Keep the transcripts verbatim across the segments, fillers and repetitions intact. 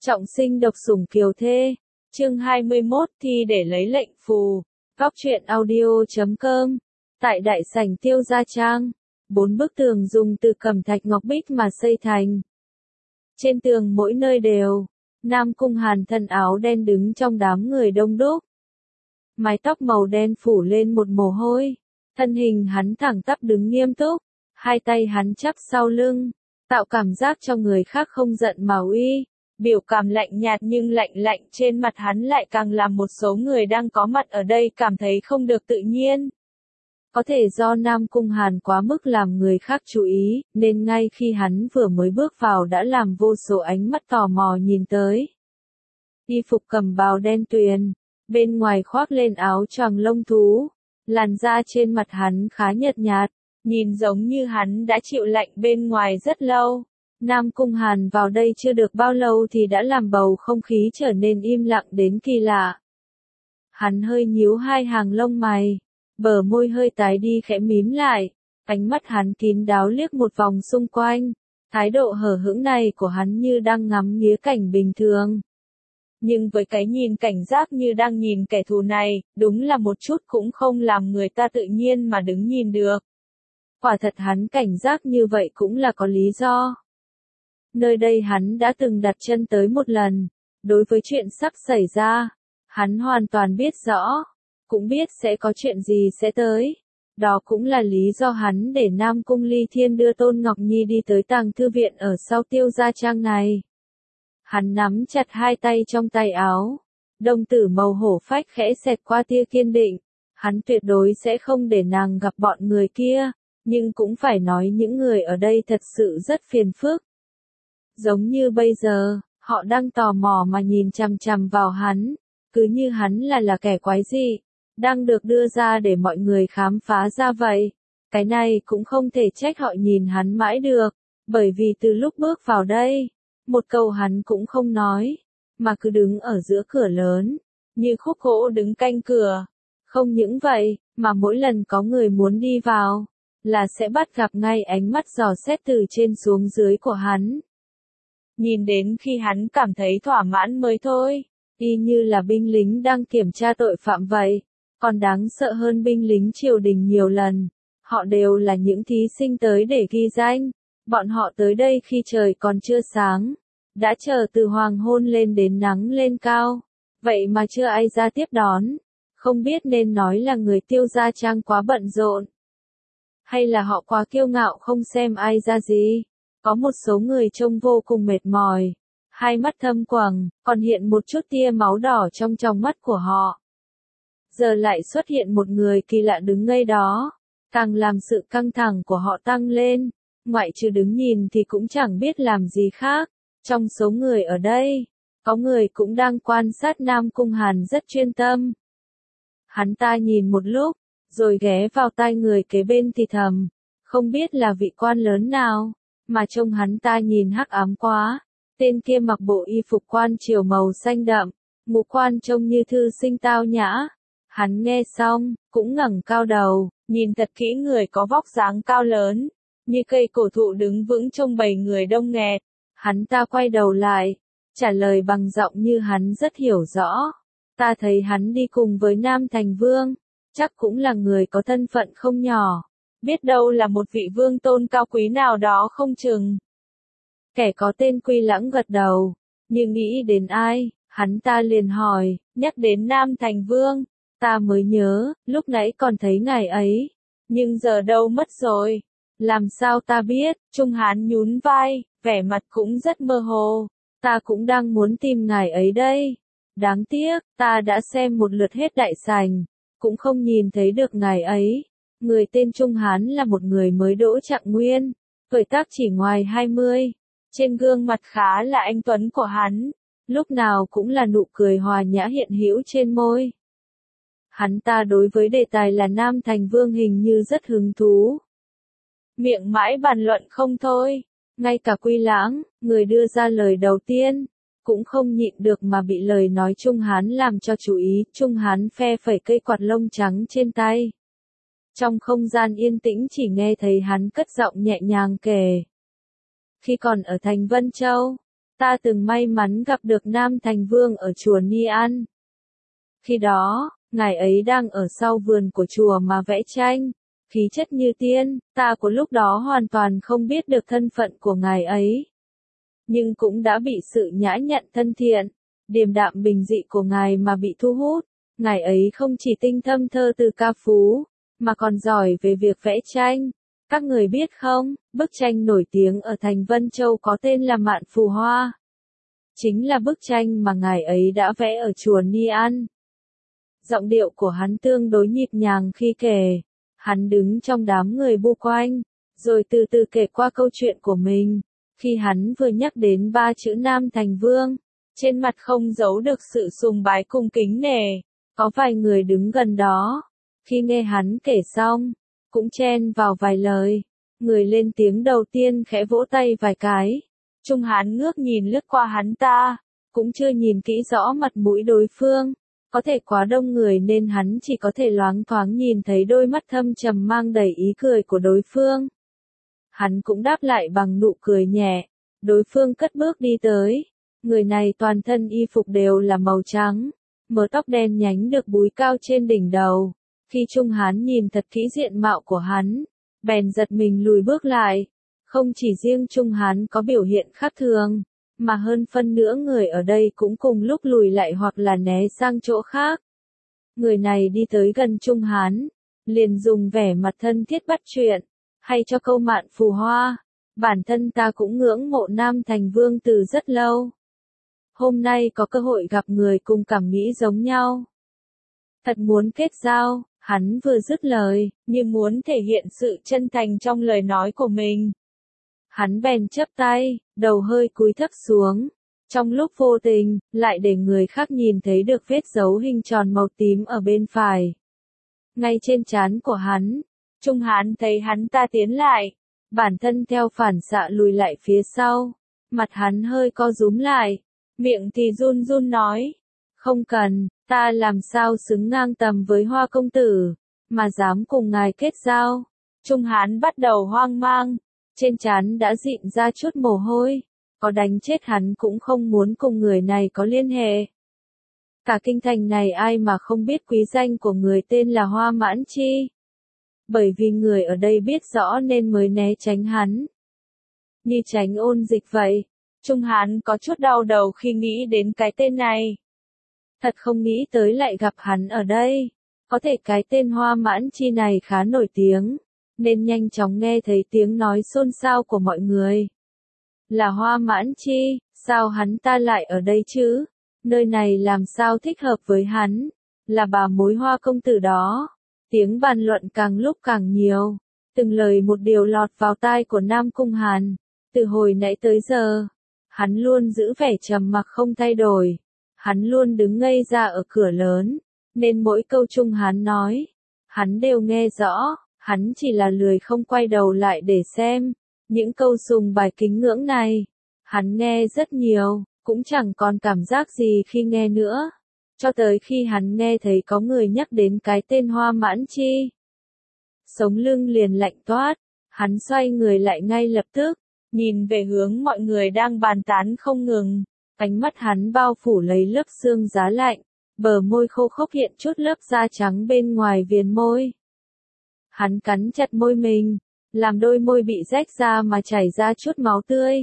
Trọng sinh độc sủng kiều thê. Chương hai mươi mốt thi để lấy lệnh phù. Góc truyện audio chấm com. Tại đại sảnh Tiêu Gia Trang, bốn bức tường dùng từ cẩm thạch ngọc bích mà xây thành. Trên tường mỗi nơi đều, Nam Cung Hàn thân áo đen đứng trong đám người đông đúc. Mái tóc màu đen phủ lên một mồ hôi, thân hình hắn thẳng tắp đứng nghiêm túc, hai tay hắn chắp sau lưng, tạo cảm giác cho người khác không giận mà uy. Biểu cảm lạnh nhạt nhưng lạnh lạnh trên mặt hắn lại càng làm một số người đang có mặt ở đây cảm thấy không được tự nhiên. Có thể do Nam Cung Hàn quá mức làm người khác chú ý, nên ngay khi hắn vừa mới bước vào đã làm vô số ánh mắt tò mò nhìn tới. Y phục cẩm bào đen tuyền, bên ngoài khoác lên áo choàng lông thú, làn da trên mặt hắn khá nhợt nhạt, nhìn giống như hắn đã chịu lạnh bên ngoài rất lâu. Nam Cung Hàn vào đây chưa được bao lâu thì đã làm bầu không khí trở nên im lặng đến kỳ lạ. Hắn hơi nhíu hai hàng lông mày, bờ môi hơi tái đi khẽ mím lại, ánh mắt hắn kín đáo liếc một vòng xung quanh, thái độ hờ hững này của hắn như đang ngắm nghía cảnh bình thường. Nhưng với cái nhìn cảnh giác như đang nhìn kẻ thù này, đúng là một chút cũng không làm người ta tự nhiên mà đứng nhìn được. Quả thật hắn cảnh giác như vậy cũng là có lý do. Nơi đây hắn đã từng đặt chân tới một lần, đối với chuyện sắp xảy ra, hắn hoàn toàn biết rõ, cũng biết sẽ có chuyện gì sẽ tới. Đó cũng là lý do hắn để Nam Cung Ly Thiên đưa Tôn Ngọc Nhi đi tới tàng thư viện ở sau Tiêu Gia Trang này. Hắn nắm chặt hai tay trong tay áo, đồng tử màu hổ phách khẽ xẹt qua tia kiên định, hắn tuyệt đối sẽ không để nàng gặp bọn người kia, nhưng cũng phải nói những người ở đây thật sự rất phiền phức. Giống như bây giờ, họ đang tò mò mà nhìn chằm chằm vào hắn, cứ như hắn là là kẻ quái dị, đang được đưa ra để mọi người khám phá ra vậy. Cái này cũng không thể trách họ nhìn hắn mãi được, bởi vì từ lúc bước vào đây, một câu hắn cũng không nói, mà cứ đứng ở giữa cửa lớn, như khúc gỗ đứng canh cửa. Không những vậy, mà mỗi lần có người muốn đi vào, là sẽ bắt gặp ngay ánh mắt dò xét từ trên xuống dưới của hắn. Nhìn đến khi hắn cảm thấy thỏa mãn mới thôi, y như là binh lính đang kiểm tra tội phạm vậy, còn đáng sợ hơn binh lính triều đình nhiều lần. Họ đều là những thí sinh tới để ghi danh, bọn họ tới đây khi trời còn chưa sáng, đã chờ từ hoàng hôn lên đến nắng lên cao, vậy mà chưa ai ra tiếp đón. Không biết nên nói là người Tiêu Gia Trang quá bận rộn, hay là họ quá kiêu ngạo không xem ai ra gì. Có một số người trông vô cùng mệt mỏi, hai mắt thâm quầng, còn hiện một chút tia máu đỏ trong tròng mắt của họ. Giờ lại xuất hiện một người kỳ lạ đứng ngay đó, càng làm sự căng thẳng của họ tăng lên, ngoại trừ đứng nhìn thì cũng chẳng biết làm gì khác. Trong số người ở đây, có người cũng đang quan sát Nam Cung Hàn rất chuyên tâm. Hắn ta nhìn một lúc, rồi ghé vào tai người kế bên thì thầm, không biết là vị quan lớn nào, mà trông hắn ta nhìn hắc ám quá. Tên kia mặc bộ y phục quan triều màu xanh đậm, ngũ quan trông như thư sinh tao nhã. Hắn nghe xong, cũng ngẩng cao đầu, nhìn thật kỹ người có vóc dáng cao lớn, như cây cổ thụ đứng vững trong bầy người đông nghẹt. Hắn ta quay đầu lại, trả lời bằng giọng như hắn rất hiểu rõ. Ta thấy hắn đi cùng với Nam Thành Vương, chắc cũng là người có thân phận không nhỏ. Biết đâu là một vị vương tôn cao quý nào đó không chừng. Kẻ có tên Quy Lãng gật đầu, nhưng nghĩ đến ai, hắn ta liền hỏi, nhắc đến Nam Thành Vương, ta mới nhớ, lúc nãy còn thấy ngài ấy, nhưng giờ đâu mất rồi. Làm sao ta biết? Trung Hán nhún vai, vẻ mặt cũng rất mơ hồ. Ta cũng đang muốn tìm ngài ấy đây. Đáng tiếc, ta đã xem một lượt hết đại sảnh, cũng không nhìn thấy được ngài ấy. Người tên Trung Hán là một người mới đỗ trạng nguyên, tuổi tác chỉ ngoài hai mươi. Trên gương mặt khá là anh tuấn của hắn, lúc nào cũng là nụ cười hòa nhã hiện hữu trên môi. Hắn ta đối với đề tài là Nam Thành Vương hình như rất hứng thú. Miệng mãi bàn luận không thôi, ngay cả Quy Lãng, người đưa ra lời đầu tiên, cũng không nhịn được mà bị lời nói Trung Hán làm cho chú ý. Trung Hán phe phẩy cây quạt lông trắng trên tay. Trong không gian yên tĩnh chỉ nghe thấy hắn cất giọng nhẹ nhàng kể. Khi còn ở thành Vân Châu, ta từng may mắn gặp được Nam Thành Vương ở chùa Ni An. Khi đó, ngài ấy đang ở sau vườn của chùa mà vẽ tranh, khí chất như tiên, ta của lúc đó hoàn toàn không biết được thân phận của ngài ấy. Nhưng cũng đã bị sự nhã nhặn thân thiện, điềm đạm bình dị của ngài mà bị thu hút. Ngài ấy không chỉ tinh thâm thơ từ ca phú, mà còn giỏi về việc vẽ tranh. Các người biết không, bức tranh nổi tiếng ở thành Vân Châu có tên là Mạn Phù Hoa. Chính là bức tranh mà ngài ấy đã vẽ ở chùa Ni An. Giọng điệu của hắn tương đối nhịp nhàng khi kể. Hắn đứng trong đám người bu quanh, rồi từ từ kể qua câu chuyện của mình. Khi hắn vừa nhắc đến ba chữ Nam Thành Vương, trên mặt không giấu được sự sùng bái cung kính nể. Có vài người đứng gần đó, khi nghe hắn kể xong, cũng chen vào vài lời. Người lên tiếng đầu tiên khẽ vỗ tay vài cái. Trung Hán ngước nhìn lướt qua hắn ta, cũng chưa nhìn kỹ rõ mặt mũi đối phương. Có thể quá đông người nên hắn chỉ có thể loáng thoáng nhìn thấy đôi mắt thâm trầm mang đầy ý cười của đối phương. Hắn cũng đáp lại bằng nụ cười nhẹ. Đối phương cất bước đi tới. Người này toàn thân y phục đều là màu trắng, mớ tóc đen nhánh được búi cao trên đỉnh đầu. Khi Trung Hán nhìn thật kỹ diện mạo của hắn, bèn giật mình lùi bước lại. Không chỉ riêng Trung Hán có biểu hiện khác thường, mà hơn phân nửa người ở đây cũng cùng lúc lùi lại hoặc là né sang chỗ khác. Người này đi tới gần Trung Hán, liền dùng vẻ mặt thân thiết bắt chuyện, hay cho câu Mạn Phù Hoa. Bản thân ta cũng ngưỡng mộ Nam Thành Vương từ rất lâu. Hôm nay có cơ hội gặp người cùng cảm nghĩ giống nhau. Thật muốn kết giao, hắn vừa dứt lời, như muốn thể hiện sự chân thành trong lời nói của mình. Hắn bèn chắp tay, đầu hơi cúi thấp xuống. Trong lúc vô tình, lại để người khác nhìn thấy được vết dấu hình tròn màu tím ở bên phải. Ngay trên trán của hắn, Trung Hán thấy hắn ta tiến lại. Bản thân theo phản xạ lùi lại phía sau. Mặt hắn hơi co rúm lại. Miệng thì run run nói. Không cần, ta làm sao xứng ngang tầm với Hoa công tử, mà dám cùng ngài kết giao. Trung Hán bắt đầu hoang mang. Trên trán đã dịn ra chút mồ hôi. Có đánh chết hắn cũng không muốn cùng người này có liên hệ. Cả kinh thành này ai mà không biết quý danh của người tên là Hoa Mãn Chi. Bởi vì người ở đây biết rõ nên mới né tránh hắn. Như tránh ôn dịch vậy. Trung Hán có chút đau đầu khi nghĩ đến cái tên này. Thật không nghĩ tới lại gặp hắn ở đây. Có thể cái tên Hoa Mãn Chi này khá nổi tiếng, nên nhanh chóng nghe thấy tiếng nói xôn xao của mọi người. Là Hoa Mãn Chi, sao hắn ta lại ở đây chứ? Nơi này làm sao thích hợp với hắn? Là bà mối Hoa công tử đó. Tiếng bàn luận càng lúc càng nhiều. Từng lời một điều lọt vào tai của Nam Cung Hàn. Từ hồi nãy tới giờ, hắn luôn giữ vẻ trầm mặc không thay đổi. Hắn luôn đứng ngây ra ở cửa lớn, nên mỗi câu Trung Hán nói, hắn đều nghe rõ, hắn chỉ là lười không quay đầu lại để xem. Những câu sùng bài kính ngưỡng này, hắn nghe rất nhiều, cũng chẳng còn cảm giác gì khi nghe nữa. Cho tới khi hắn nghe thấy có người nhắc đến cái tên Hoa Mãn Chi. Sống lưng liền lạnh toát, hắn xoay người lại ngay lập tức, nhìn về hướng mọi người đang bàn tán không ngừng. Ánh mắt hắn bao phủ lấy lớp sương giá lạnh, bờ môi khô khốc hiện chút lớp da trắng bên ngoài viền môi. Hắn cắn chặt môi mình, làm đôi môi bị rách ra mà chảy ra chút máu tươi.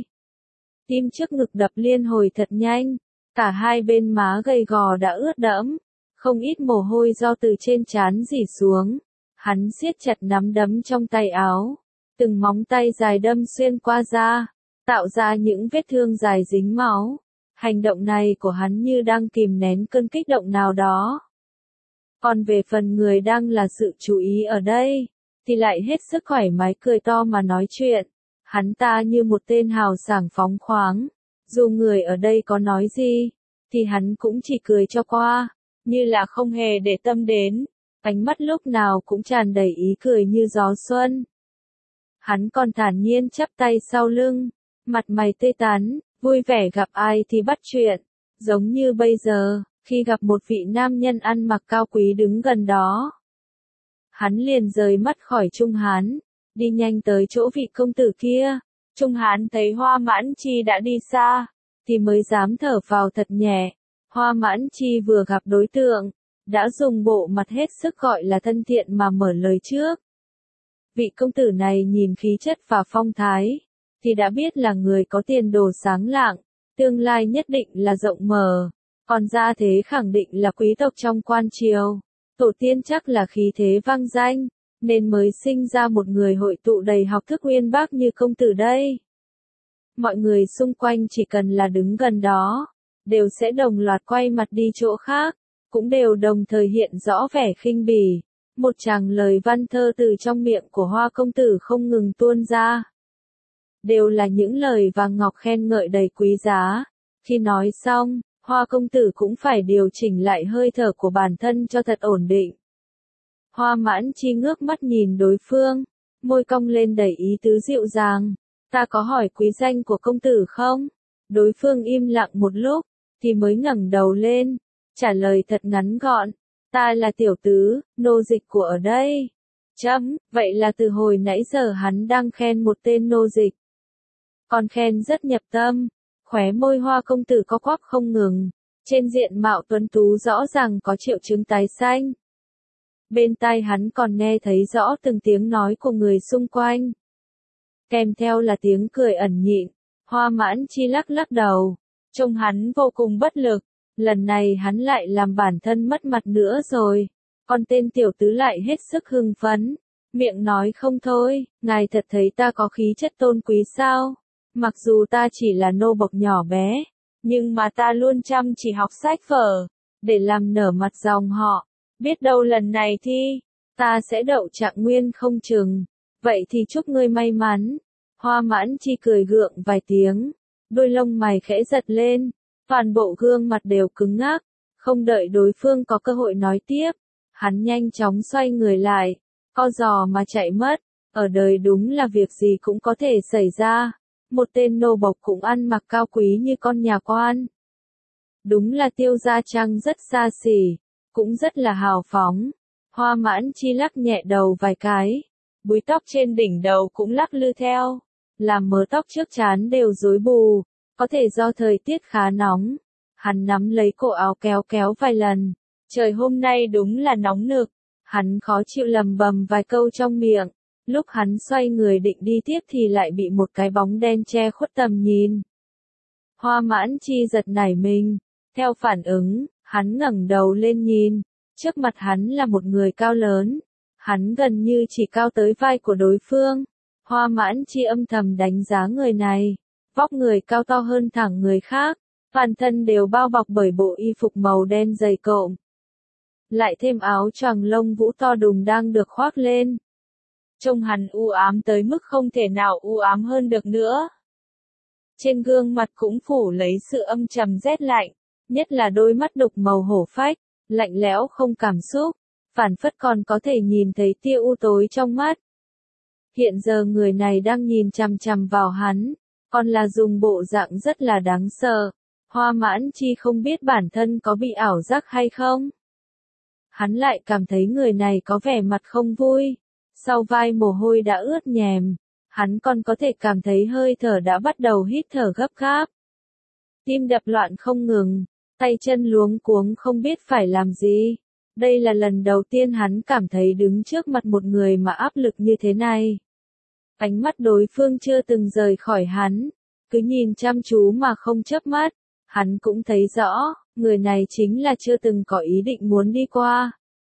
Tim trước ngực đập liên hồi thật nhanh, cả hai bên má gầy gò đã ướt đẫm, không ít mồ hôi do từ trên trán rỉ xuống. Hắn siết chặt nắm đấm trong tay áo, từng móng tay dài đâm xuyên qua da, tạo ra những vết thương dài dính máu. Hành động này của hắn như đang kìm nén cơn kích động nào đó. Còn về phần người đang là sự chú ý ở đây, thì lại hết sức thoải mái cười to mà nói chuyện. Hắn ta như một tên hào sảng phóng khoáng. Dù người ở đây có nói gì, thì hắn cũng chỉ cười cho qua, như là không hề để tâm đến. Ánh mắt lúc nào cũng tràn đầy ý cười như gió xuân. Hắn còn thản nhiên chắp tay sau lưng, mặt mày tươi tắn, vui vẻ gặp ai thì bắt chuyện. Giống như bây giờ, khi gặp một vị nam nhân ăn mặc cao quý đứng gần đó. Hắn liền rời mắt khỏi Trung Hán, đi nhanh tới chỗ vị công tử kia. Trung Hán thấy Hoa Mãn Chi đã đi xa, thì mới dám thở vào thật nhẹ. Hoa Mãn Chi vừa gặp đối tượng, đã dùng bộ mặt hết sức gọi là thân thiện mà mở lời trước. Vị công tử này nhìn khí chất và phong thái, thì đã biết là người có tiền đồ sáng lạng, tương lai nhất định là rộng mở, còn gia thế khẳng định là quý tộc trong quan triều, tổ tiên chắc là khí thế vang danh, nên mới sinh ra một người hội tụ đầy học thức uyên bác như công tử đây. Mọi người xung quanh chỉ cần là đứng gần đó, đều sẽ đồng loạt quay mặt đi chỗ khác, cũng đều đồng thời hiện rõ vẻ khinh bỉ. Một tràng lời văn thơ từ trong miệng của Hoa công tử không ngừng tuôn ra. Đều là những lời vàng ngọc khen ngợi đầy quý giá. Khi nói xong, Hoa công tử cũng phải điều chỉnh lại hơi thở của bản thân cho thật ổn định. Hoa Mãn Chi ngước mắt nhìn đối phương, môi cong lên đầy ý tứ dịu dàng. Ta có hỏi quý danh của công tử không? Đối phương im lặng một lúc, thì mới ngẩng đầu lên, trả lời thật ngắn gọn. Ta là tiểu tứ, nô dịch của ở đây. Chấm, vậy là từ hồi nãy giờ hắn đang khen một tên nô dịch. Còn khen rất nhập tâm, khóe môi Hoa công tử có quắp không ngừng, trên diện mạo tuấn tú rõ ràng có triệu chứng tái xanh. Bên tai hắn còn nghe thấy rõ từng tiếng nói của người xung quanh. Kèm theo là tiếng cười ẩn nhịn, Hoa Mãn Chi lắc lắc đầu, trông hắn vô cùng bất lực. Lần này hắn lại làm bản thân mất mặt nữa rồi, còn tên tiểu tứ lại hết sức hưng phấn, miệng nói không thôi, ngài thật thấy ta có khí chất tôn quý sao? Mặc dù ta chỉ là nô bộc nhỏ bé, nhưng mà ta luôn chăm chỉ học sách vở, để làm nở mặt dòng họ, biết đâu lần này thi, ta sẽ đậu trạng nguyên không chừng, vậy thì chúc ngươi may mắn. Hoa Mãn Chi cười gượng vài tiếng, đôi lông mày khẽ giật lên. Toàn bộ gương mặt đều cứng ngắc, không đợi đối phương có cơ hội nói tiếp, hắn nhanh chóng xoay người lại, co giò mà chạy mất, ở đời đúng là việc gì cũng có thể xảy ra, một tên nô bộc cũng ăn mặc cao quý như con nhà quan. Đúng là Tiêu Gia Trang rất xa xỉ, cũng rất là hào phóng. Hoa Mãn Chi lắc nhẹ đầu vài cái, búi tóc trên đỉnh đầu cũng lắc lư theo, làm mớ tóc trước trán đều rối bù. Có thể do thời tiết khá nóng, hắn nắm lấy cổ áo kéo kéo vài lần, trời hôm nay đúng là nóng nực, hắn khó chịu lầm bầm vài câu trong miệng, lúc hắn xoay người định đi tiếp thì lại bị một cái bóng đen che khuất tầm nhìn. Hoa Mãn Chi giật nảy mình, theo phản ứng, hắn ngẩng đầu lên nhìn, trước mặt hắn là một người cao lớn, hắn gần như chỉ cao tới vai của đối phương. Hoa Mãn Chi âm thầm đánh giá người này. Vóc người cao to hơn thẳng người khác, toàn thân đều bao bọc bởi bộ y phục màu đen dày cộm. Lại thêm áo choàng lông vũ to đùng đang được khoác lên. Trông hắn u ám tới mức không thể nào u ám hơn được nữa. Trên gương mặt cũng phủ lấy sự âm trầm rét lạnh, nhất là đôi mắt đục màu hổ phách, lạnh lẽo không cảm xúc, phảng phất còn có thể nhìn thấy tia u tối trong mắt. Hiện giờ người này đang nhìn chằm chằm vào hắn. Còn là dùng bộ dạng rất là đáng sợ. Hoa Mãn Chi không biết bản thân có bị ảo giác hay không. Hắn lại cảm thấy người này có vẻ mặt không vui. Sau vai mồ hôi đã ướt nhèm. Hắn còn có thể cảm thấy hơi thở đã bắt đầu hít thở gấp gáp. Tim đập loạn không ngừng. Tay chân luống cuống không biết phải làm gì. Đây là lần đầu tiên hắn cảm thấy đứng trước mặt một người mà áp lực như thế này. Ánh mắt đối phương chưa từng rời khỏi hắn, cứ nhìn chăm chú mà không chớp mắt, hắn cũng thấy rõ, người này chính là chưa từng có ý định muốn đi qua.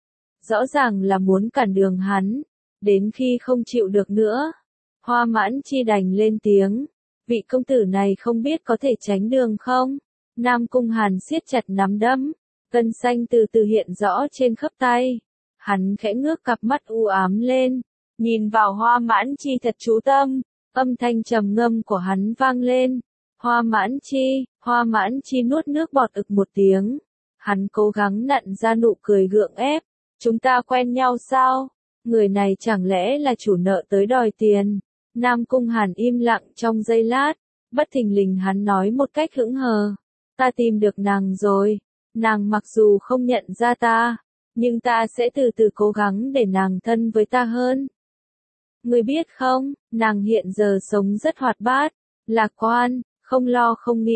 Rõ ràng là muốn cản đường hắn, đến khi không chịu được nữa. Hoa Mãn Chi đành lên tiếng, vị công tử này không biết có thể tránh đường không? Nam Cung Hàn siết chặt nắm đấm, gân xanh từ từ hiện rõ trên khớp tay. Hắn khẽ ngước cặp mắt u ám lên. Nhìn vào Hoa Mãn Chi thật chú tâm, âm thanh trầm ngâm của hắn vang lên. Hoa Mãn Chi, Hoa Mãn Chi nuốt nước bọt ực một tiếng. Hắn cố gắng nặn ra nụ cười gượng ép. Chúng ta quen nhau sao? Người này chẳng lẽ là chủ nợ tới đòi tiền? Nam Cung Hàn im lặng trong giây lát, bất thình lình hắn nói một cách hững hờ. Ta tìm được nàng rồi. Nàng mặc dù không nhận ra ta, nhưng ta sẽ từ từ cố gắng để nàng thân với ta hơn. Ngươi biết không, nàng hiện giờ sống rất hoạt bát, lạc quan, không lo không nghĩ,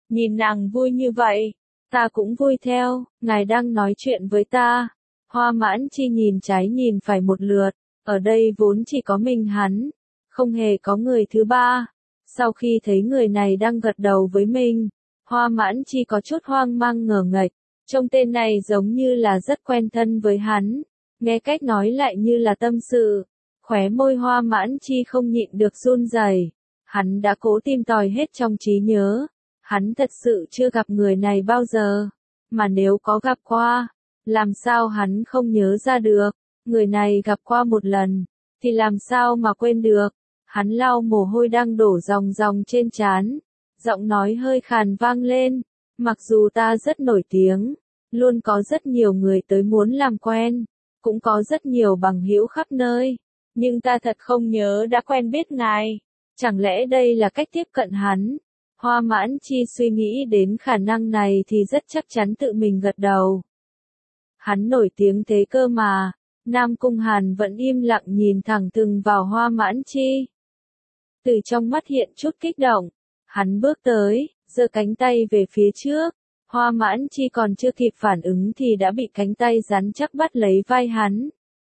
Nhìn nàng vui như vậy, ta cũng vui theo, ngài đang nói chuyện với ta. Hoa Mãn Chi nhìn trái nhìn phải một lượt, ở đây vốn chỉ có mình hắn, không hề có người thứ ba. Sau khi thấy người này đang gật đầu với mình, Hoa Mãn Chi có chút hoang mang ngờ nghệch, trông tên này giống như là rất quen thân với hắn, nghe cách nói lại như là tâm sự. Khóe môi Hoa Mãn Chi không nhịn được run rẩy. Hắn đã cố tìm tòi hết trong trí nhớ, hắn thật sự chưa gặp người này bao giờ, mà nếu có gặp qua, làm sao hắn không nhớ ra được, người này gặp qua một lần, thì làm sao mà quên được. Hắn lau mồ hôi đang đổ ròng ròng trên trán, giọng nói hơi khàn vang lên, mặc dù ta rất nổi tiếng, luôn có rất nhiều người tới muốn làm quen, cũng có rất nhiều bằng hữu khắp nơi, nhưng ta thật không nhớ đã quen biết ngài. Chẳng lẽ đây là cách tiếp cận hắn? Hoa Mãn Chi suy nghĩ đến khả năng này thì rất chắc chắn tự mình gật đầu. Hắn nổi tiếng thế cơ mà. Nam Cung Hàn vẫn im lặng nhìn thẳng thừng vào Hoa Mãn Chi. Từ trong mắt hiện chút kích động, hắn bước tới, giơ cánh tay về phía trước. Hoa Mãn Chi còn chưa kịp phản ứng thì đã bị cánh tay rắn chắc bắt lấy vai hắn.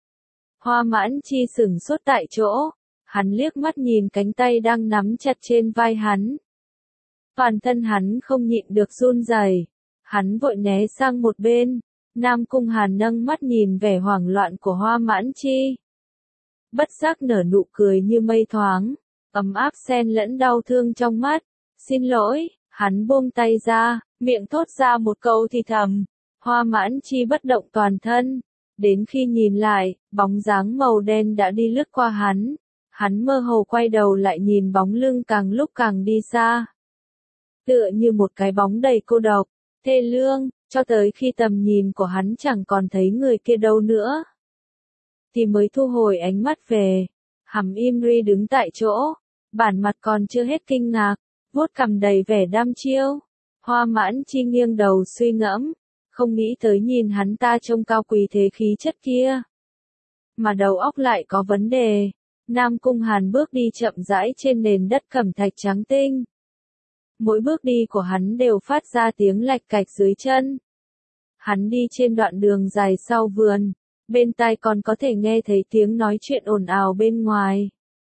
Hoa Mãn Chi sững sốt tại chỗ, hắn liếc mắt nhìn cánh tay đang nắm chặt trên vai hắn. Toàn thân hắn không nhịn được run rẩy, hắn vội né sang một bên. Nam Cung Hàn nâng mắt nhìn vẻ hoảng loạn của Hoa Mãn Chi. Bất giác nở nụ cười như mây thoáng, ấm áp xen lẫn đau thương trong mắt. Xin lỗi, hắn buông tay ra, miệng thốt ra một câu thì thầm. Hoa Mãn Chi bất động toàn thân. Đến khi nhìn lại, bóng dáng màu đen đã đi lướt qua hắn. Hắn mơ hồ quay đầu lại nhìn bóng lưng càng lúc càng đi xa. Tựa như một cái bóng đầy cô độc, thê lương, cho tới khi tầm nhìn của hắn chẳng còn thấy người kia đâu nữa. Thì mới thu hồi ánh mắt về. Hàm Imri đứng tại chỗ, bản mặt còn chưa hết kinh ngạc, vuốt cằm đầy vẻ đăm chiêu. Hoa Mãn Chi nghiêng đầu suy ngẫm, không nghĩ tới nhìn hắn ta trông cao quý thế khí chất kia. Mà đầu óc lại có vấn đề. Nam Cung Hàn bước đi chậm rãi trên nền đất cẩm thạch trắng tinh. Mỗi bước đi của hắn đều phát ra tiếng lạch cạch dưới chân. Hắn đi trên đoạn đường dài sau vườn, bên tai còn có thể nghe thấy tiếng nói chuyện ồn ào bên ngoài.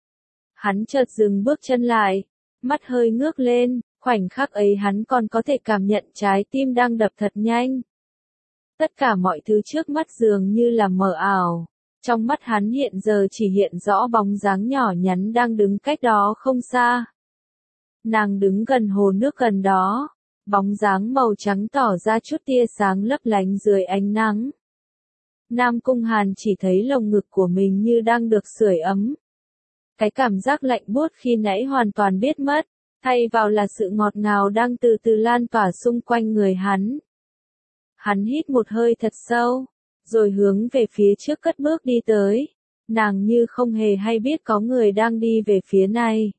Hắn chợt dừng bước chân lại, mắt hơi ngước lên, khoảnh khắc ấy hắn còn có thể cảm nhận trái tim đang đập thật nhanh. Tất cả mọi thứ trước mắt dường như là mờ ảo. Trong mắt hắn hiện giờ chỉ hiện rõ bóng dáng nhỏ nhắn đang đứng cách đó không xa. Nàng đứng gần hồ nước gần đó, bóng dáng màu trắng tỏ ra chút tia sáng lấp lánh dưới ánh nắng. Nam Cung Hàn chỉ thấy lồng ngực của mình như đang được sưởi ấm. Cái cảm giác lạnh buốt khi nãy hoàn toàn biến mất, thay vào là sự ngọt ngào đang từ từ lan tỏa xung quanh người hắn. Hắn hít một hơi thật sâu, rồi hướng về phía trước cất bước đi tới. Nàng như không hề hay biết có người đang đi về phía này.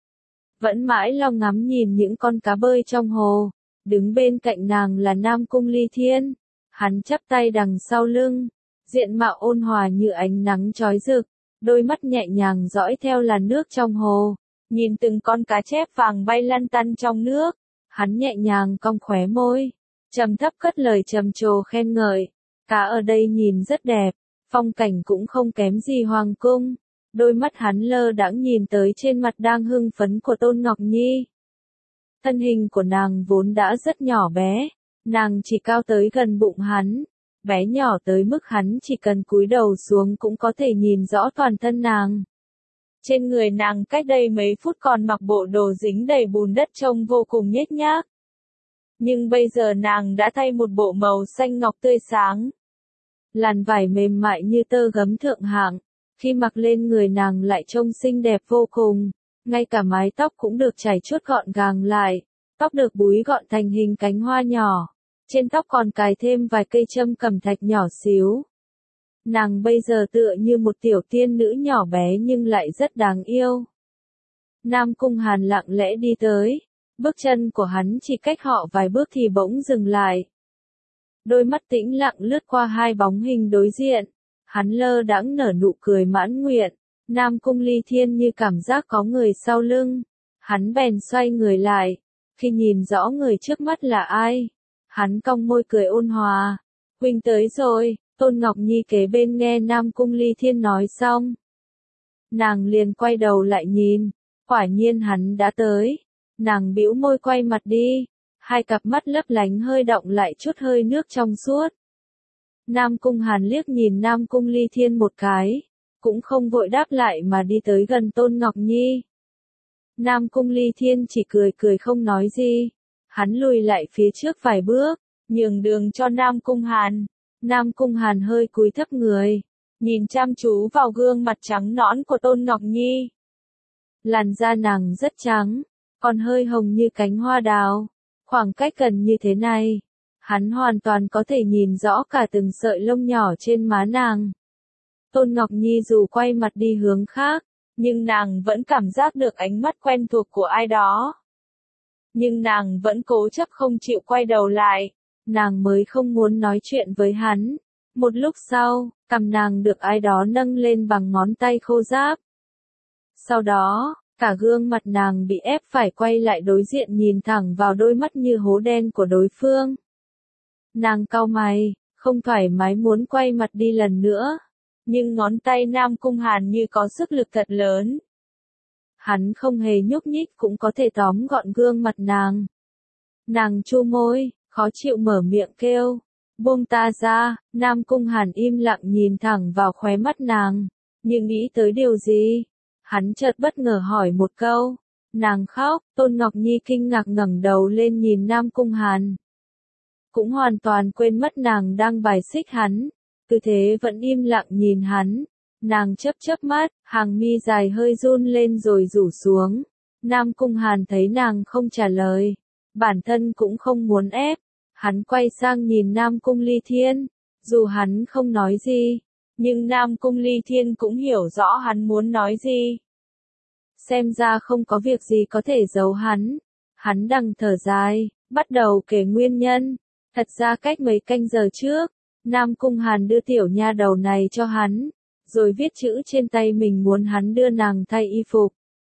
Vẫn mãi lo ngắm nhìn những con cá bơi trong hồ. Đứng bên cạnh nàng là Nam Cung Ly Thiên. Hắn chắp tay đằng sau lưng, diện mạo ôn hòa như ánh nắng chói rực, đôi mắt nhẹ nhàng dõi theo làn nước trong hồ, nhìn từng con cá chép vàng bay lăn tăn trong nước. Hắn nhẹ nhàng cong khóe môi, trầm thấp cất lời trầm trồ khen ngợi. Cá ở đây nhìn rất đẹp, phong cảnh cũng không kém gì hoàng cung. Đôi mắt hắn lơ đãng nhìn tới trên mặt đang hưng phấn của Tôn Ngọc Nhi. Thân hình của nàng vốn đã rất nhỏ bé, nàng chỉ cao tới gần bụng hắn, bé nhỏ tới mức hắn chỉ cần cúi đầu xuống cũng có thể nhìn rõ toàn thân nàng. Trên người nàng cách đây mấy phút còn mặc bộ đồ dính đầy bùn đất trông vô cùng nhếch nhác. Nhưng bây giờ nàng đã thay một bộ màu xanh ngọc tươi sáng. Làn vải mềm mại như tơ gấm thượng hạng, khi mặc lên người nàng lại trông xinh đẹp vô cùng. Ngay cả mái tóc cũng được chải chuốt gọn gàng lại, tóc được búi gọn thành hình cánh hoa nhỏ. Trên tóc còn cài thêm vài cây châm cẩm thạch nhỏ xíu. Nàng bây giờ tựa như một tiểu tiên nữ nhỏ bé nhưng lại rất đáng yêu. Nam Cung Hàn lặng lẽ đi tới, bước chân của hắn chỉ cách họ vài bước thì bỗng dừng lại. Đôi mắt tĩnh lặng lướt qua hai bóng hình đối diện, hắn lơ đãng nở nụ cười mãn nguyện. Nam Cung Ly Thiên như cảm giác có người sau lưng, hắn bèn xoay người lại, Khi nhìn rõ người trước mắt là ai, hắn cong môi cười ôn hòa. Huynh tới rồi, Tôn Ngọc Nhi kế bên nghe Nam Cung Ly Thiên nói xong. Nàng liền quay đầu lại nhìn, quả nhiên hắn đã tới. Nàng bĩu môi quay mặt đi, hai cặp mắt lấp lánh hơi động lại chút hơi nước trong suốt. Nam Cung Hàn liếc nhìn Nam Cung Ly Thiên một cái, cũng không vội đáp lại mà đi tới gần Tôn Ngọc Nhi. Nam Cung Ly Thiên chỉ cười cười không nói gì, hắn lùi lại phía trước vài bước, nhường đường cho Nam Cung Hàn. Nam Cung Hàn hơi cúi thấp người, nhìn chăm chú vào gương mặt trắng nõn của Tôn Ngọc Nhi. Làn da nàng rất trắng, còn hơi hồng như cánh hoa đào. Khoảng cách gần như thế này, hắn hoàn toàn có thể nhìn rõ cả từng sợi lông nhỏ trên má nàng. Tôn Ngọc Nhi dù quay mặt đi hướng khác, nhưng nàng vẫn cảm giác được ánh mắt quen thuộc của ai đó. Nhưng nàng vẫn cố chấp không chịu quay đầu lại, nàng mới không muốn nói chuyện với hắn. Một lúc sau, cằm nàng được ai đó nâng lên bằng ngón tay khô ráp. Sau đó, cả gương mặt nàng bị ép phải quay lại đối diện nhìn thẳng vào đôi mắt như hố đen của đối phương. Nàng cau mày, không thoải mái muốn quay mặt đi lần nữa. Nhưng ngón tay Nam Cung Hàn như có sức lực thật lớn. Hắn không hề nhúc nhích cũng có thể tóm gọn gương mặt nàng. Nàng chu môi, khó chịu mở miệng kêu. Buông ta ra, Nam Cung Hàn im lặng nhìn thẳng vào khóe mắt nàng. Nhưng nghĩ tới điều gì? Hắn chợt bất ngờ hỏi một câu. Nàng khóc, Tôn Ngọc Nhi kinh ngạc ngẩng đầu lên nhìn Nam Cung Hàn. Cũng hoàn toàn quên mất nàng đang bài xích hắn. Cứ thế vẫn im lặng nhìn hắn. Nàng chớp chớp mắt, hàng mi dài hơi run lên rồi rủ xuống. Nam Cung Hàn thấy nàng không trả lời. Bản thân cũng không muốn ép. Hắn quay sang nhìn Nam Cung Ly Thiên. Dù hắn không nói gì, nhưng Nam Cung Ly Thiên cũng hiểu rõ hắn muốn nói gì. Xem ra không có việc gì có thể giấu hắn. Hắn đằng thở dài, bắt đầu kể nguyên nhân. Thật ra cách mấy canh giờ trước, Nam Cung Hàn đưa tiểu nha đầu này cho hắn, rồi viết chữ trên tay mình muốn hắn đưa nàng thay y phục.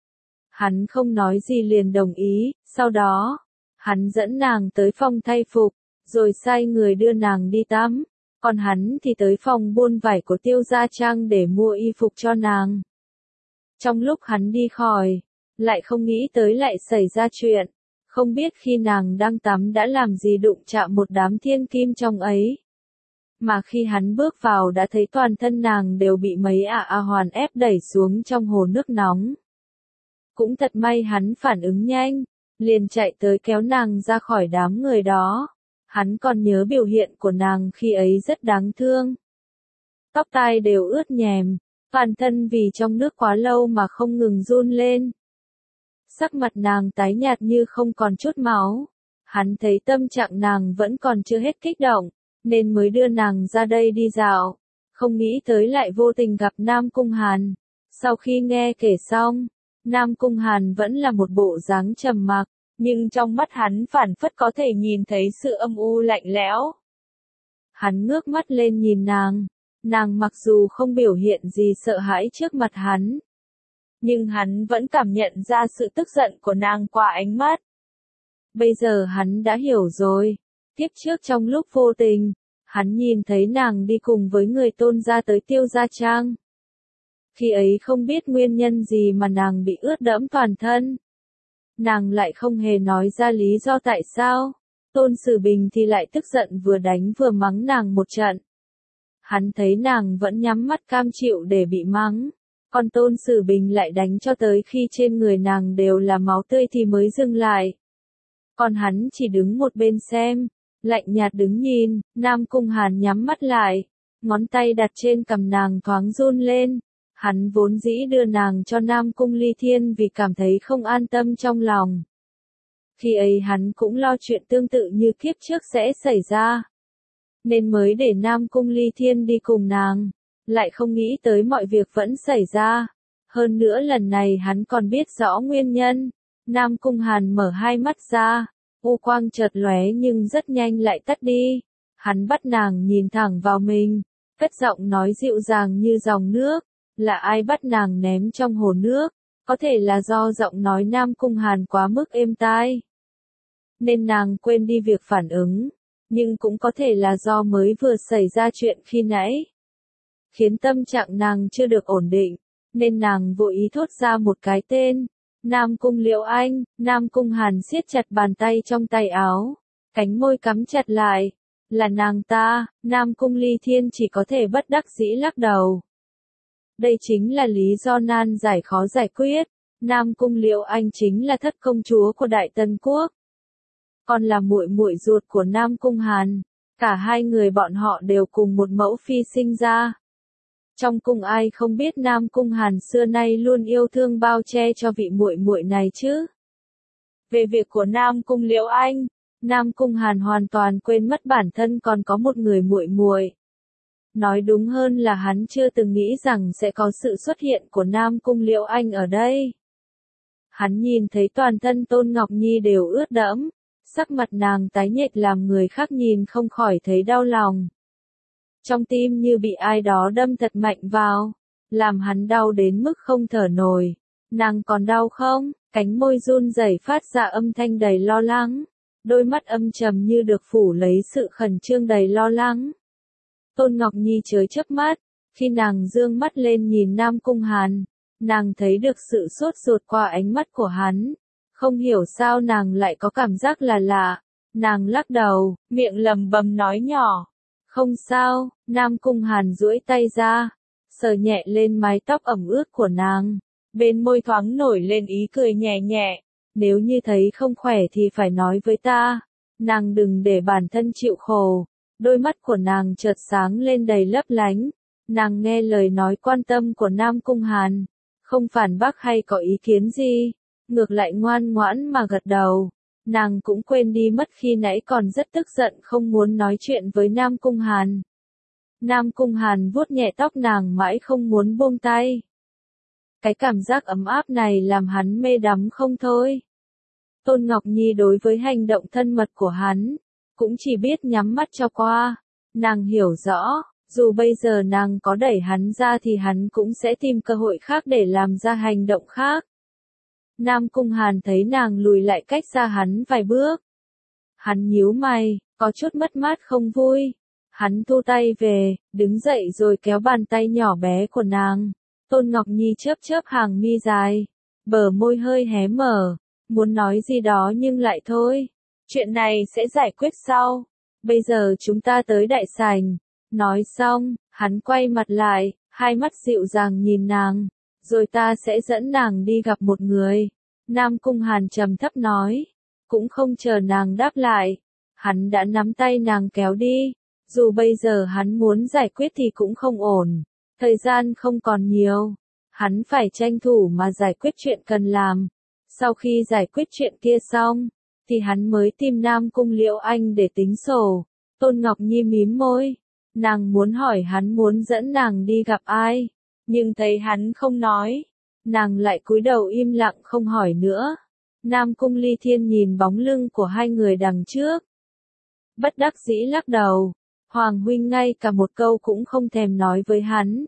Hắn không nói gì liền đồng ý, sau đó, hắn dẫn nàng tới phòng thay phục, rồi sai người đưa nàng đi tắm, còn hắn thì tới phòng buôn vải của Tiêu Gia Trang để mua y phục cho nàng. Trong lúc hắn đi khỏi, lại không nghĩ tới lại xảy ra chuyện, không biết khi nàng đang tắm đã làm gì đụng chạm một đám thiên kim trong ấy. Mà khi hắn bước vào đã thấy toàn thân nàng đều bị mấy ả a hoàn ép đẩy xuống trong hồ nước nóng. Cũng thật may hắn phản ứng nhanh, liền chạy tới kéo nàng ra khỏi đám người đó. Hắn còn nhớ biểu hiện của nàng khi ấy rất đáng thương. Tóc tai đều ướt nhèm, toàn thân vì trong nước quá lâu mà không ngừng run lên. Sắc mặt nàng tái nhạt như không còn chút máu. Hắn thấy tâm trạng nàng vẫn còn chưa hết kích động, nên mới đưa nàng ra đây đi dạo. Không nghĩ tới lại vô tình gặp Nam Cung Hàn. Sau khi nghe kể xong, Nam Cung Hàn vẫn là một bộ dáng trầm mặc, nhưng trong mắt hắn phảng phất có thể nhìn thấy sự âm u lạnh lẽo. Hắn ngước mắt lên nhìn nàng, nàng mặc dù không biểu hiện gì sợ hãi trước mặt hắn, nhưng hắn vẫn cảm nhận ra sự tức giận của nàng qua ánh mắt. Bây giờ hắn đã hiểu rồi, tiếp trước trong lúc vô tình, hắn nhìn thấy nàng đi cùng với người Tôn gia tới Tiêu Gia Trang. Khi ấy không biết nguyên nhân gì mà nàng bị ướt đẫm toàn thân. Nàng lại không hề nói ra lý do tại sao. Tôn Sử Bình thì lại tức giận vừa đánh vừa mắng nàng một trận. Hắn thấy nàng vẫn nhắm mắt cam chịu để bị mắng. Còn Tôn Sử Bình lại đánh cho tới khi trên người nàng đều là máu tươi thì mới dừng lại. Còn hắn chỉ đứng một bên xem, lạnh nhạt đứng nhìn. Nam Cung Hàn nhắm mắt lại, ngón tay đặt trên cằm nàng thoáng run lên. Hắn vốn dĩ đưa nàng cho Nam Cung Ly Thiên vì cảm thấy không an tâm trong lòng. Khi ấy hắn cũng lo chuyện tương tự như kiếp trước sẽ xảy ra, nên mới để Nam Cung Ly Thiên đi cùng nàng, lại không nghĩ tới mọi việc vẫn xảy ra. Hơn nữa lần này hắn còn biết rõ nguyên nhân. Nam Cung Hàn mở hai mắt ra, u quang chợt lóe nhưng rất nhanh lại tắt đi. Hắn bắt nàng nhìn thẳng vào mình, cất giọng nói dịu dàng như dòng nước. Là ai bắt nàng ném trong hồ nước? Có thể là do giọng nói Nam Cung Hàn quá mức êm tai. nên nàng quên đi việc phản ứng, nhưng cũng có thể là do mới vừa xảy ra chuyện khi nãy, khiến tâm trạng nàng chưa được ổn định, nên nàng vội ý thốt ra một cái tên, Nam Cung Liễu Anh. Nam Cung Hàn siết chặt bàn tay trong tay áo, cánh môi cắm chặt lại, là nàng ta. Nam Cung Ly Thiên chỉ có thể bất đắc dĩ lắc đầu. Đây chính là lý do nan giải khó giải quyết. Nam Cung Liễu Anh chính là thất công chúa của Đại Tân Quốc, còn là muội muội ruột của Nam Cung Hàn. Cả hai người bọn họ đều cùng một mẫu phi sinh ra. Trong cung ai không biết Nam Cung Hàn xưa nay luôn yêu thương bao che cho vị muội muội này chứ. Về việc của Nam Cung Liễu Anh, Nam Cung Hàn hoàn toàn quên mất bản thân còn có một người muội muội. Nói đúng hơn là hắn chưa từng nghĩ rằng sẽ có sự xuất hiện của Nam Cung Liễu Anh ở đây. Hắn nhìn thấy toàn thân Tôn Ngọc Nhi đều ướt đẫm, sắc mặt nàng tái nhợt làm người khác nhìn không khỏi thấy đau lòng. Trong tim như bị ai đó đâm thật mạnh vào, làm hắn đau đến mức không thở nổi. Nàng còn đau không? Cánh môi run rẩy phát ra âm thanh đầy lo lắng, đôi mắt âm trầm như được phủ lấy sự khẩn trương đầy lo lắng. Tôn Ngọc Nhi chớp chớp mắt, khi nàng dương mắt lên nhìn Nam Cung Hàn, nàng thấy được sự sốt ruột qua ánh mắt của hắn. Không hiểu sao nàng lại có cảm giác là lạ. Nàng lắc đầu, miệng lầm bầm nói nhỏ. Không sao. Nam Cung Hàn duỗi tay ra, sờ nhẹ lên mái tóc ẩm ướt của nàng. Bên môi thoáng nổi lên ý cười nhẹ nhẹ. Nếu như thấy không khỏe thì phải nói với ta. Nàng đừng để bản thân chịu khổ. Đôi mắt của nàng chợt sáng lên đầy lấp lánh. Nàng nghe lời nói quan tâm của Nam Cung Hàn, không phản bác hay có ý kiến gì, ngược lại ngoan ngoãn mà gật đầu. Nàng cũng quên đi mất khi nãy còn rất tức giận không muốn nói chuyện với Nam Cung Hàn. Nam Cung Hàn vuốt nhẹ tóc nàng mãi không muốn buông tay. Cái cảm giác ấm áp này làm hắn mê đắm không thôi. Tôn Ngọc Nhi đối với hành động thân mật của hắn, cũng chỉ biết nhắm mắt cho qua. Nàng hiểu rõ, dù bây giờ nàng có đẩy hắn ra thì hắn cũng sẽ tìm cơ hội khác để làm ra hành động khác. Nam Cung Hàn thấy nàng lùi lại cách xa hắn vài bước. Hắn nhíu mày, có chút mất mát không vui. Hắn thu tay về, đứng dậy rồi kéo bàn tay nhỏ bé của nàng. Tôn Ngọc Nhi chớp chớp hàng mi dài, bờ môi hơi hé mở, muốn nói gì đó nhưng lại thôi. Chuyện này sẽ giải quyết sau. Bây giờ chúng ta tới đại sảnh. Nói xong, hắn quay mặt lại, hai mắt dịu dàng nhìn nàng. Rồi ta sẽ dẫn nàng đi gặp một người. Nam Cung Hàn trầm thấp nói. Cũng không chờ nàng đáp lại. Hắn đã nắm tay nàng kéo đi. Dù bây giờ hắn muốn giải quyết thì cũng không ổn. Thời gian không còn nhiều. Hắn phải tranh thủ mà giải quyết chuyện cần làm. Sau khi giải quyết chuyện kia xong, thì hắn mới tìm Nam Cung Liễu Anh để tính sổ. Tôn Ngọc Nhi mím môi. Nàng muốn hỏi hắn muốn dẫn nàng đi gặp ai. Nhưng thấy hắn không nói. Nàng lại cúi đầu im lặng không hỏi nữa. Nam Cung Ly Thiên nhìn bóng lưng của hai người đằng trước. Bất đắc dĩ lắc đầu. Hoàng huynh ngay cả một câu cũng không thèm nói với hắn.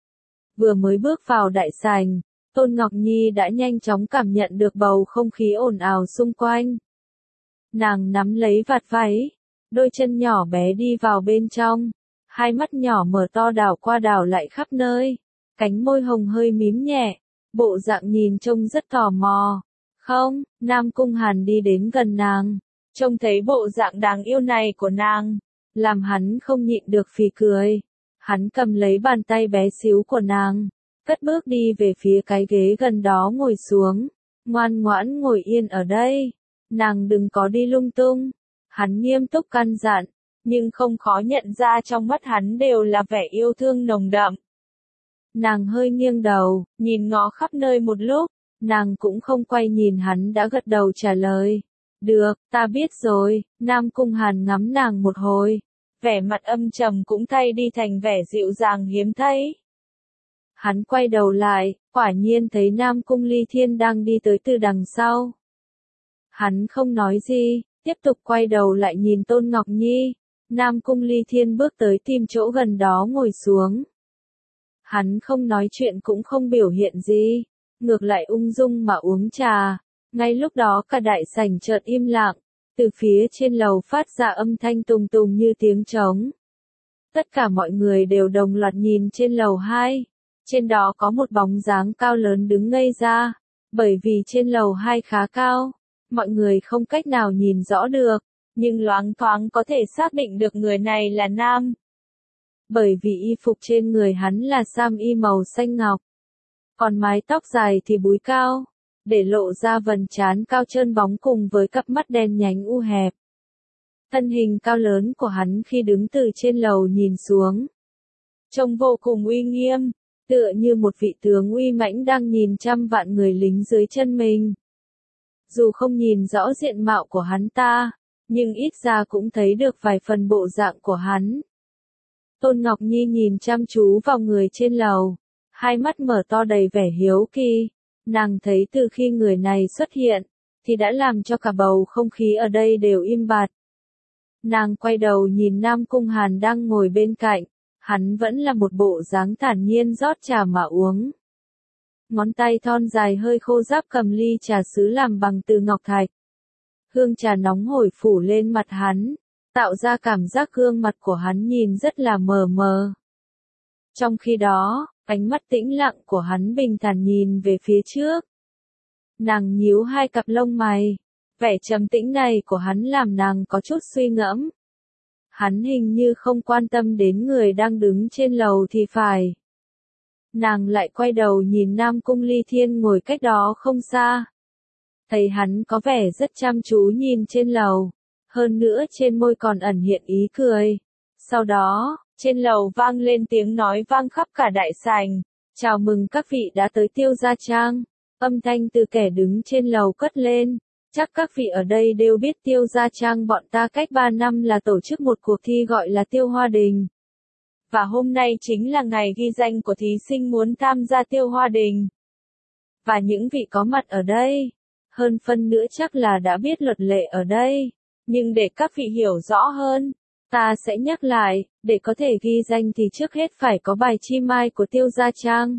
Vừa mới bước vào đại sảnh, Tôn Ngọc Nhi đã nhanh chóng cảm nhận được bầu không khí ồn ào xung quanh. Nàng nắm lấy vạt váy, đôi chân nhỏ bé đi vào bên trong, hai mắt nhỏ mở to đảo qua đảo lại khắp nơi, cánh môi hồng hơi mím nhẹ, bộ dạng nhìn trông rất tò mò. Không, Nam Cung Hàn đi đến gần nàng, trông thấy bộ dạng đáng yêu này của nàng, làm hắn không nhịn được phì cười. Hắn cầm lấy bàn tay bé xíu của nàng, cất bước đi về phía cái ghế gần đó ngồi xuống. Ngoan ngoãn ngồi yên ở đây, nàng đừng có đi lung tung. Hắn nghiêm túc căn dặn, nhưng không khó nhận ra trong mắt hắn đều là vẻ yêu thương nồng đậm. Nàng hơi nghiêng đầu, nhìn ngó khắp nơi một lúc, nàng cũng không quay nhìn hắn đã gật đầu trả lời. Được, ta biết rồi. Nam Cung Hàn ngắm nàng một hồi, vẻ mặt âm trầm cũng thay đi thành vẻ dịu dàng hiếm thấy. Hắn quay đầu lại, quả nhiên thấy Nam Cung Ly Thiên đang đi tới từ đằng sau. Hắn không nói gì, tiếp tục quay đầu lại nhìn Tôn Ngọc Nhi. Nam Cung Ly Thiên bước tới tìm chỗ gần đó ngồi xuống. Hắn không nói chuyện cũng không biểu hiện gì, ngược lại ung dung mà uống trà. Ngay lúc đó cả đại sảnh chợt im lặng, Từ phía trên lầu phát ra âm thanh tùng tùng như tiếng trống. Tất cả mọi người đều đồng loạt nhìn trên lầu hai. Trên đó có một bóng dáng cao lớn đứng ngây ra. Bởi vì trên lầu hai khá cao, mọi người không cách nào nhìn rõ được, nhưng loáng thoáng có thể xác định được người này là nam. Bởi vì y phục trên người hắn là sam y màu xanh ngọc. Còn mái tóc dài thì búi cao, để lộ ra vầng trán cao trơn bóng cùng với cặp mắt đen nhánh u hẹp. Thân hình cao lớn của hắn khi đứng từ trên lầu nhìn xuống, trông vô cùng uy nghiêm, tựa như một vị tướng uy mãnh đang nhìn trăm vạn người lính dưới chân mình. Dù không nhìn rõ diện mạo của hắn ta, nhưng ít ra cũng thấy được vài phần bộ dạng của hắn. Tôn Ngọc Nhi nhìn chăm chú vào người trên lầu, hai mắt mở to đầy vẻ hiếu kỳ. Nàng thấy từ khi người này xuất hiện, thì đã làm cho cả bầu không khí ở đây đều im bặt. Nàng quay đầu nhìn Nam Cung Hàn đang ngồi bên cạnh, hắn vẫn là một bộ dáng thản nhiên rót trà mà uống. Ngón tay thon dài hơi khô ráp cầm ly trà sứ làm bằng từ ngọc thạch. Hương trà nóng hổi phủ lên mặt hắn, tạo ra cảm giác gương mặt của hắn nhìn rất là mờ mờ. Trong khi đó, ánh mắt tĩnh lặng của hắn bình thản nhìn về phía trước. Nàng nhíu hai cặp lông mày, vẻ trầm tĩnh này của hắn làm nàng có chút suy ngẫm. Hắn hình như không quan tâm đến người đang đứng trên lầu thì phải. Nàng lại quay đầu nhìn Nam Cung Ly Thiên ngồi cách đó không xa. Thấy hắn có vẻ rất chăm chú nhìn trên lầu, hơn nữa trên môi còn ẩn hiện ý cười. Sau đó, trên lầu vang lên tiếng nói vang khắp cả đại sảnh. Chào mừng các vị đã tới Tiêu Gia Trang. Âm thanh từ kẻ đứng trên lầu cất lên. Chắc các vị ở đây đều biết Tiêu Gia Trang bọn ta cách ba năm là tổ chức một cuộc thi gọi là Tiêu Hoa Đình. Và hôm nay chính là ngày ghi danh của thí sinh muốn tham gia Tiêu Hoa Đình. Và những vị có mặt ở đây, hơn phân nữa chắc là đã biết luật lệ ở đây. Nhưng để các vị hiểu rõ hơn, ta sẽ nhắc lại, để có thể ghi danh thì trước hết phải có bài chi mai của Tiêu Gia Trang.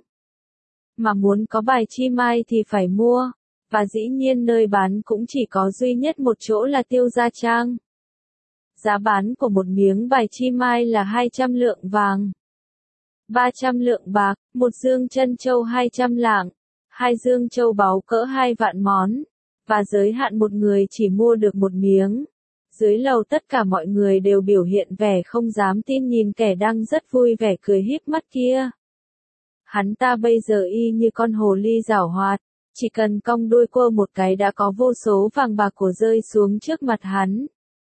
Mà muốn có bài chi mai thì phải mua, và dĩ nhiên nơi bán cũng chỉ có duy nhất một chỗ là Tiêu Gia Trang. Giá bán của một miếng bài chi mai là hai trăm lượng vàng, ba trăm lượng bạc, một dương trân châu hai trăm lạng, hai dương châu báu cỡ hai vạn món, và giới hạn một người chỉ mua được một miếng. Dưới lầu tất cả mọi người đều biểu hiện vẻ không dám tin nhìn kẻ đang rất vui vẻ cười híp mắt kia. Hắn ta bây giờ y như con hồ ly giảo hoạt, chỉ cần cong đuôi quơ một cái đã có vô số vàng bạc của rơi xuống trước mặt hắn.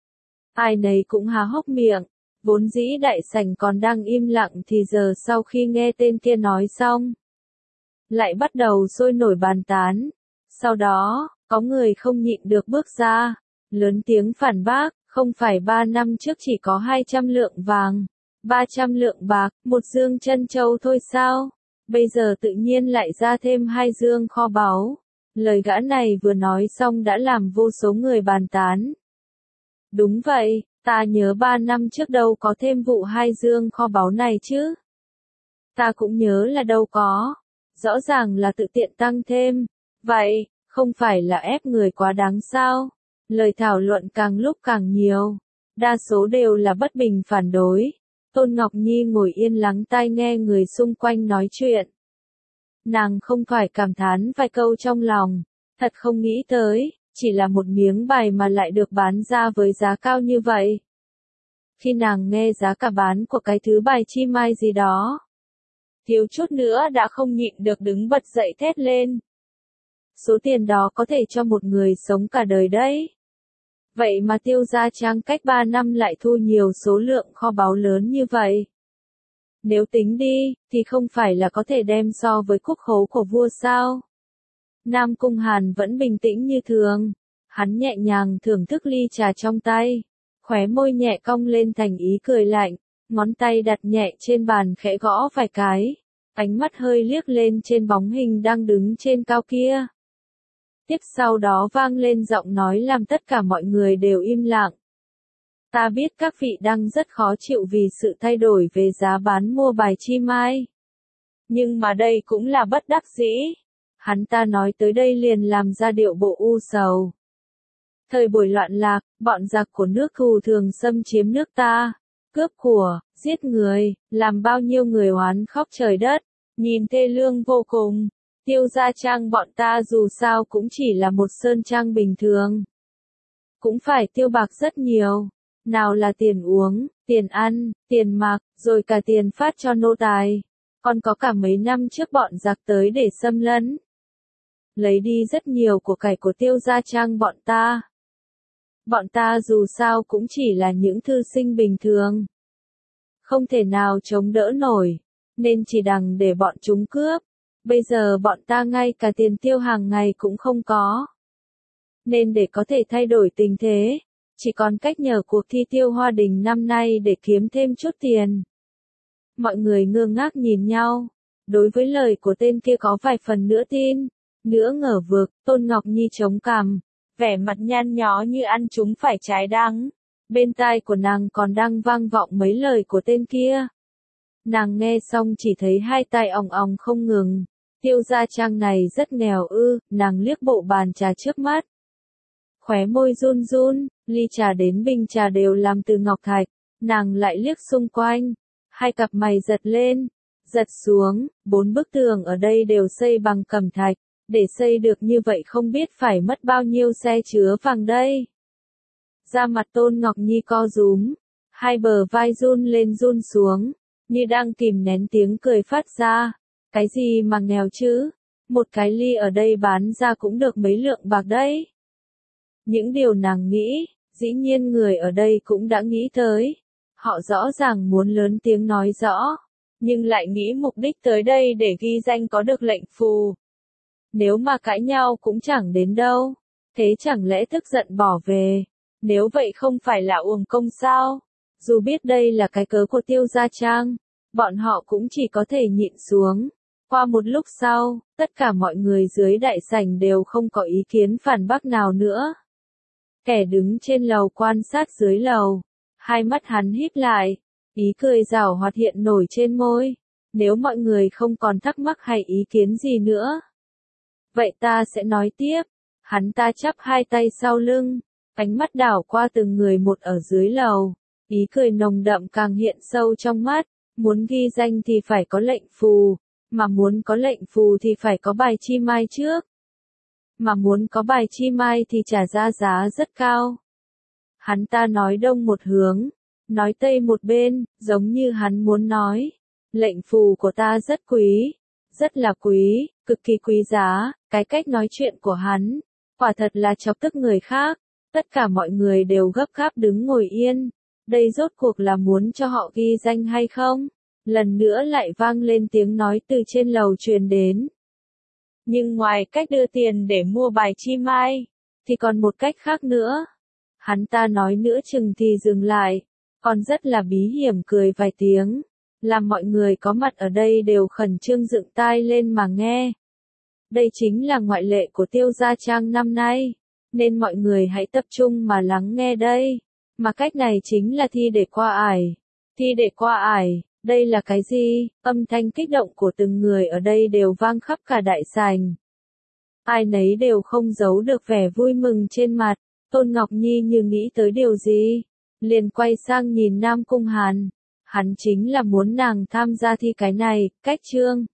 Ai nấy cũng há hốc miệng, vốn dĩ đại sảnh còn đang im lặng thì giờ sau khi nghe tên kia nói xong, lại bắt đầu sôi nổi bàn tán. Sau đó, có người không nhịn được bước ra, lớn tiếng phản bác, không phải ba năm trước chỉ có hai trăm lượng vàng, ba trăm lượng bạc, một dương trân châu thôi sao? Bây giờ tự nhiên lại ra thêm hai dương kho báu. Lời gã này vừa nói xong đã làm vô số người bàn tán. Đúng vậy, ta nhớ ba năm trước đâu có thêm vụ hai dương kho báu này chứ. Ta cũng nhớ là đâu có. Rõ ràng là tự tiện tăng thêm. Vậy, không phải là ép người quá đáng sao? Lời thảo luận càng lúc càng nhiều. Đa số đều là bất bình phản đối. Tôn Ngọc Nhi ngồi yên lắng tai nghe người xung quanh nói chuyện. Nàng không phải cảm thán vài câu trong lòng. Thật không nghĩ tới, chỉ là một miếng bài mà lại được bán ra với giá cao như vậy. Khi nàng nghe giá cả bán của cái thứ bài chi mai gì đó, thiếu chút nữa đã không nhịn được đứng bật dậy thét lên. Số tiền đó có thể cho một người sống cả đời đấy. Vậy mà Tiêu Gia Trang cách ba năm lại thu nhiều số lượng kho báu lớn như vậy. Nếu tính đi, thì không phải là có thể đem so với quốc khố của vua sao? Nam Cung Hàn vẫn bình tĩnh như thường. Hắn nhẹ nhàng thưởng thức ly trà trong tay. Khóe môi nhẹ cong lên thành ý cười lạnh. Ngón tay đặt nhẹ trên bàn khẽ gõ vài cái. Ánh mắt hơi liếc lên trên bóng hình đang đứng trên cao kia. Tiếp sau đó vang lên giọng nói làm tất cả mọi người đều im lặng. Ta biết các vị đang rất khó chịu vì sự thay đổi về giá bán mua bài chi mai. Nhưng mà đây cũng là bất đắc dĩ. Hắn ta nói tới đây liền làm ra điệu bộ u sầu. Thời buổi loạn lạc, bọn giặc của nước thù thường xâm chiếm nước ta, cướp của, giết người, làm bao nhiêu người oán khóc trời đất, nhìn thê lương vô cùng. Tiêu Gia Trang bọn ta dù sao cũng chỉ là một sơn trang bình thường. Cũng phải tiêu bạc rất nhiều. Nào là tiền uống, tiền ăn, tiền mặc, rồi cả tiền phát cho nô tài. Còn có cả mấy năm trước bọn giặc tới để xâm lấn. Lấy đi rất nhiều của cải của Tiêu Gia Trang bọn ta. Bọn ta dù sao cũng chỉ là những thư sinh bình thường. Không thể nào chống đỡ nổi, nên chỉ đành để bọn chúng cướp. Bây giờ bọn ta ngay cả tiền tiêu hàng ngày cũng không có. Nên để có thể thay đổi tình thế, chỉ còn cách nhờ cuộc thi Tiêu Hoa Đình năm nay để kiếm thêm chút tiền. Mọi người ngơ ngác nhìn nhau. Đối với lời của tên kia có vài phần nữa tin, nữa ngờ vực. Tôn Ngọc Nhi chống cằm, vẻ mặt nhăn nhó như ăn trúng phải trái đắng. Bên tai của nàng còn đang vang vọng mấy lời của tên kia. Nàng nghe xong chỉ thấy hai tai òng òng không ngừng. Tiêu Gia Trang này rất nghèo ư, nàng liếc bộ bàn trà trước mắt. Khóe môi run run, ly trà đến bình trà đều làm từ ngọc thạch. Nàng lại liếc xung quanh, hai cặp mày giật lên, giật xuống. Bốn bức tường ở đây đều xây bằng cẩm thạch, để xây được như vậy không biết phải mất bao nhiêu xe chứa vàng đây. Da mặt Tôn Ngọc Nhi co rúm, hai bờ vai run lên run xuống, như đang kìm nén tiếng cười phát ra. Cái gì mà nghèo chứ? Một cái ly ở đây bán ra cũng được mấy lượng bạc đấy. Những điều nàng nghĩ, dĩ nhiên người ở đây cũng đã nghĩ tới. Họ rõ ràng muốn lớn tiếng nói rõ, nhưng lại nghĩ mục đích tới đây để ghi danh có được lệnh phù. Nếu mà cãi nhau cũng chẳng đến đâu, thế chẳng lẽ tức giận bỏ về? Nếu vậy không phải là uổng công sao? Dù biết đây là cái cớ của Tiêu Gia Trang, bọn họ cũng chỉ có thể nhịn xuống. Qua một lúc sau, tất cả mọi người dưới đại sảnh đều không có ý kiến phản bác nào nữa. Kẻ đứng trên lầu quan sát dưới lầu, hai mắt hắn híp lại, ý cười giảo hoạt hiện nổi trên môi. Nếu mọi người không còn thắc mắc hay ý kiến gì nữa, vậy ta sẽ nói tiếp. Hắn ta chắp hai tay sau lưng, ánh mắt đảo qua từng người một ở dưới lầu, ý cười nồng đậm càng hiện sâu trong mắt. Muốn ghi danh thì phải có lệnh phù, mà muốn có lệnh phù thì phải có bài chi mai trước. Mà muốn có bài chi mai thì trả ra giá rất cao. Hắn ta nói đông một hướng, nói tây một bên, giống như hắn muốn nói. Lệnh phù của ta rất quý, rất là quý, cực kỳ quý giá. Cái cách nói chuyện của hắn, quả thật là chọc tức người khác. Tất cả mọi người đều gấp gáp đứng ngồi yên. Đây rốt cuộc là muốn cho họ ghi danh hay không? Lần nữa lại vang lên tiếng nói từ trên lầu truyền đến. Nhưng ngoài cách đưa tiền để mua bài chi mai, thì còn một cách khác nữa. Hắn ta nói nữa chừng thì dừng lại, còn rất là bí hiểm cười vài tiếng, làm mọi người có mặt ở đây đều khẩn trương dựng tai lên mà nghe. Đây chính là ngoại lệ của Tiêu Gia Trang năm nay, nên mọi người hãy tập trung mà lắng nghe đây. Mà cách này chính là thi để qua ải. Thi để qua ải, đây là cái gì? Âm thanh kích động của từng người ở đây đều vang khắp cả đại sảnh. Ai nấy đều không giấu được vẻ vui mừng trên mặt. Tôn Ngọc Nhi như nghĩ tới điều gì, liền quay sang nhìn Nam Cung Hàn. Hắn chính là muốn nàng tham gia thi cái này. Cách chương